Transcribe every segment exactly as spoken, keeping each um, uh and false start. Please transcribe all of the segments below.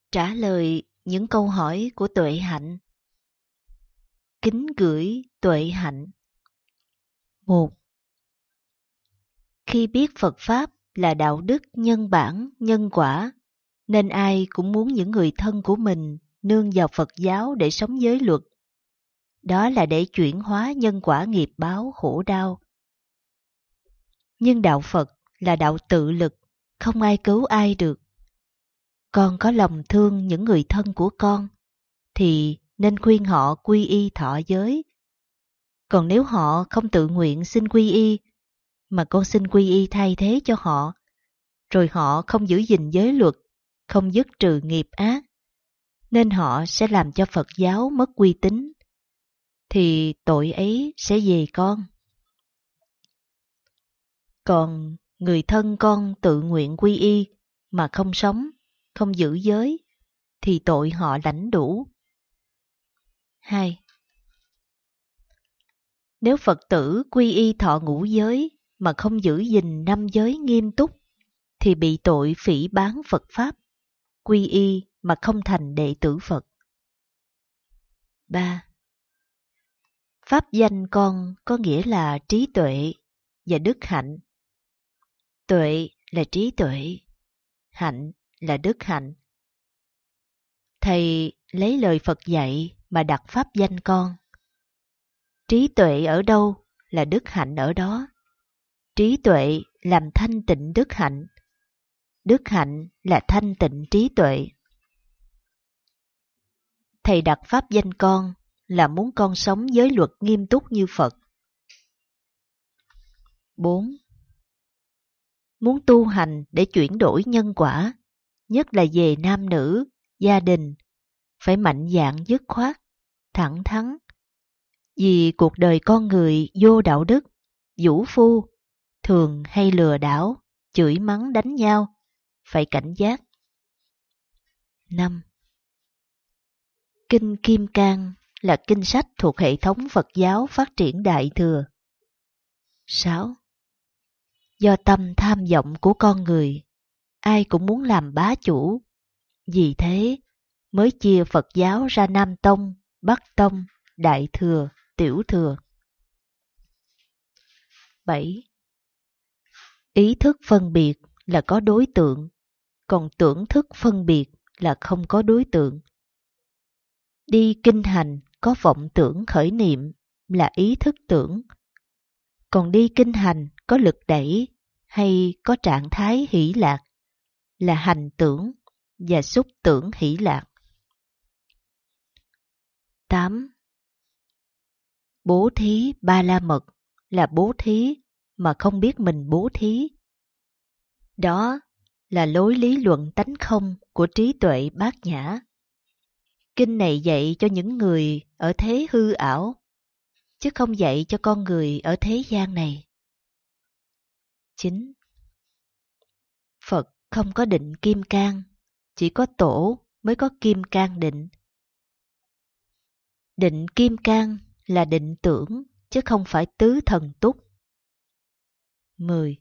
Trả lời những câu hỏi của Tuệ Hạnh. Kính gửi Tuệ Hạnh. Một. Khi biết Phật Pháp là đạo đức nhân bản, nhân quả, nên ai cũng muốn những người thân của mình nương vào Phật giáo để sống giới luật. Đó là để chuyển hóa nhân quả nghiệp báo khổ đau. Nhưng đạo Phật là đạo tự lực, không ai cứu ai được. Con có lòng thương những người thân của con, thì nên khuyên họ quy y thọ giới. Còn nếu họ không tự nguyện xin quy y, mà con xin quy y thay thế cho họ, rồi họ không giữ gìn giới luật, không dứt trừ nghiệp ác, nên họ sẽ làm cho Phật giáo mất uy tín, thì tội ấy sẽ về con. Còn người thân con tự nguyện quy y mà không sống, không giữ giới, thì tội họ lãnh đủ. Hai. Nếu Phật tử quy y thọ ngũ giới mà không giữ gìn năm giới nghiêm túc, thì bị tội phỉ báng Phật Pháp, quy y mà không thành đệ tử Phật. Ba. Pháp danh con có nghĩa là trí tuệ và đức hạnh. Tuệ là trí tuệ, hạnh là đức hạnh. Thầy lấy lời Phật dạy mà đặt pháp danh con. Trí tuệ ở đâu là đức hạnh ở đó. Trí tuệ làm thanh tịnh đức hạnh. Đức hạnh là thanh tịnh trí tuệ. Thầy đặt pháp danh con là muốn con sống giới luật nghiêm túc như Phật. Bốn. Muốn tu hành để chuyển đổi nhân quả, nhất là về nam nữ, gia đình, phải mạnh dạn dứt khoát, thẳng thắn. Vì cuộc đời con người vô đạo đức, vũ phu, thường hay lừa đảo, chửi mắng đánh nhau, phải cảnh giác. Năm. Kinh Kim Cang là kinh sách thuộc hệ thống Phật giáo phát triển Đại Thừa. Sáu. Do tâm tham vọng của con người, ai cũng muốn làm bá chủ. Vì thế mới chia Phật giáo ra Nam Tông, Bắc Tông, Đại Thừa, Tiểu Thừa. Bảy. Ý thức phân biệt là có đối tượng, còn tưởng thức phân biệt là không có đối tượng. Đi kinh hành có vọng tưởng khởi niệm là ý thức tưởng, còn đi kinh hành có lực đẩy hay có trạng thái hỷ lạc là hành tưởng và xúc tưởng hỷ lạc. Tám. Bố thí ba la mật là bố thí mà không biết mình bố thí. Đó là lối lý luận tánh không của trí tuệ bát nhã. Kinh này dạy cho những người ở thế hư ảo, chứ không dạy cho con người ở thế gian này. Chín. Phật không có định kim cang, chỉ có tổ mới có kim cang định. Định kim cang là định tưởng, chứ không phải tứ thần túc. Mười.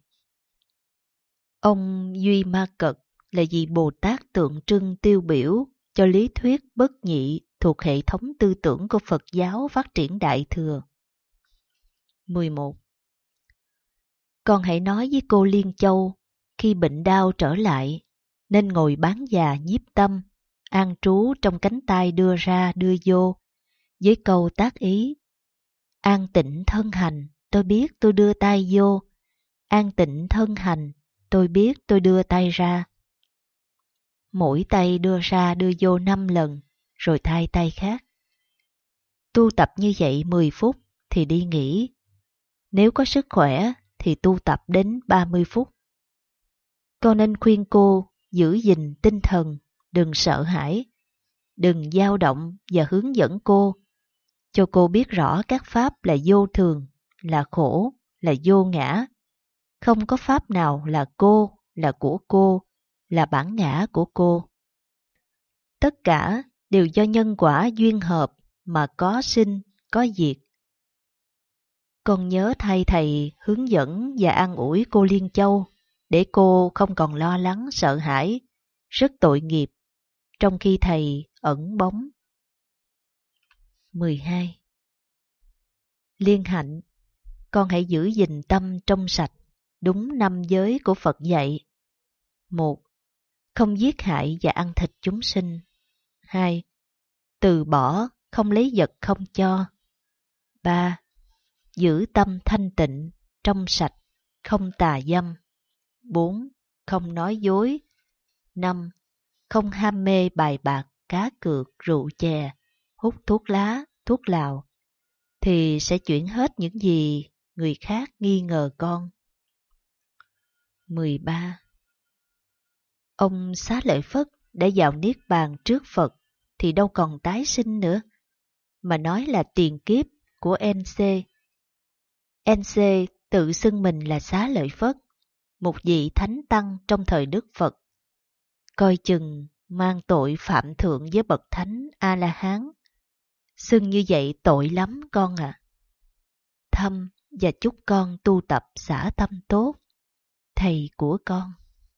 Ông Duy Ma Cật là vị Bồ Tát tượng trưng tiêu biểu cho lý thuyết bất nhị thuộc hệ thống tư tưởng của Phật giáo phát triển Đại Thừa. Mười một. Con hãy nói với cô Liên Châu, khi bệnh đau trở lại, nên ngồi bán già nhiếp tâm, an trú trong cánh tay đưa ra đưa vô, với câu tác ý. An tịnh thân hành, tôi biết tôi đưa tay vô. An tịnh thân hành, tôi biết tôi đưa tay ra. Mỗi tay đưa ra đưa vô năm lần, rồi thay tay khác. Tu tập như vậy mười phút thì đi nghỉ. Nếu có sức khỏe thì tu tập đến ba mươi phút. Con nên khuyên cô giữ gìn tinh thần, đừng sợ hãi, đừng dao động và hướng dẫn cô, cho cô biết rõ các pháp là vô thường, là khổ, là vô ngã. Không có pháp nào là cô, là của cô, là bản ngã của cô. Tất cả đều do nhân quả duyên hợp mà có sinh, có diệt. Con nhớ thay thầy hướng dẫn và an ủi cô Liên Châu, để cô không còn lo lắng sợ hãi, rất tội nghiệp, trong khi thầy ẩn bóng. mười hai. Liên hạnh, con hãy giữ gìn tâm trong sạch, đúng năm giới của Phật dạy. Một, không giết hại và ăn thịt chúng sinh. Hai, từ bỏ, không lấy vật không cho. Ba, giữ tâm thanh tịnh, trong sạch, không tà dâm. Bốn, không nói dối. Năm, không ham mê bài bạc, cá cược, rượu chè, hút thuốc lá, thuốc lào, thì sẽ chuyển hết những gì người khác nghi ngờ con. mười ba. Ông Xá Lợi Phất đã vào Niết Bàn trước Phật thì đâu còn tái sinh nữa, mà nói là tiền kiếp của en xê. en xê tự xưng mình là Xá Lợi Phất, một vị thánh tăng trong thời Đức Phật. Coi chừng mang tội phạm thượng với bậc thánh A-la-hán. Xưng như vậy tội lắm con ạ. À. Thăm và chúc con tu tập xả tâm tốt. Thầy của con.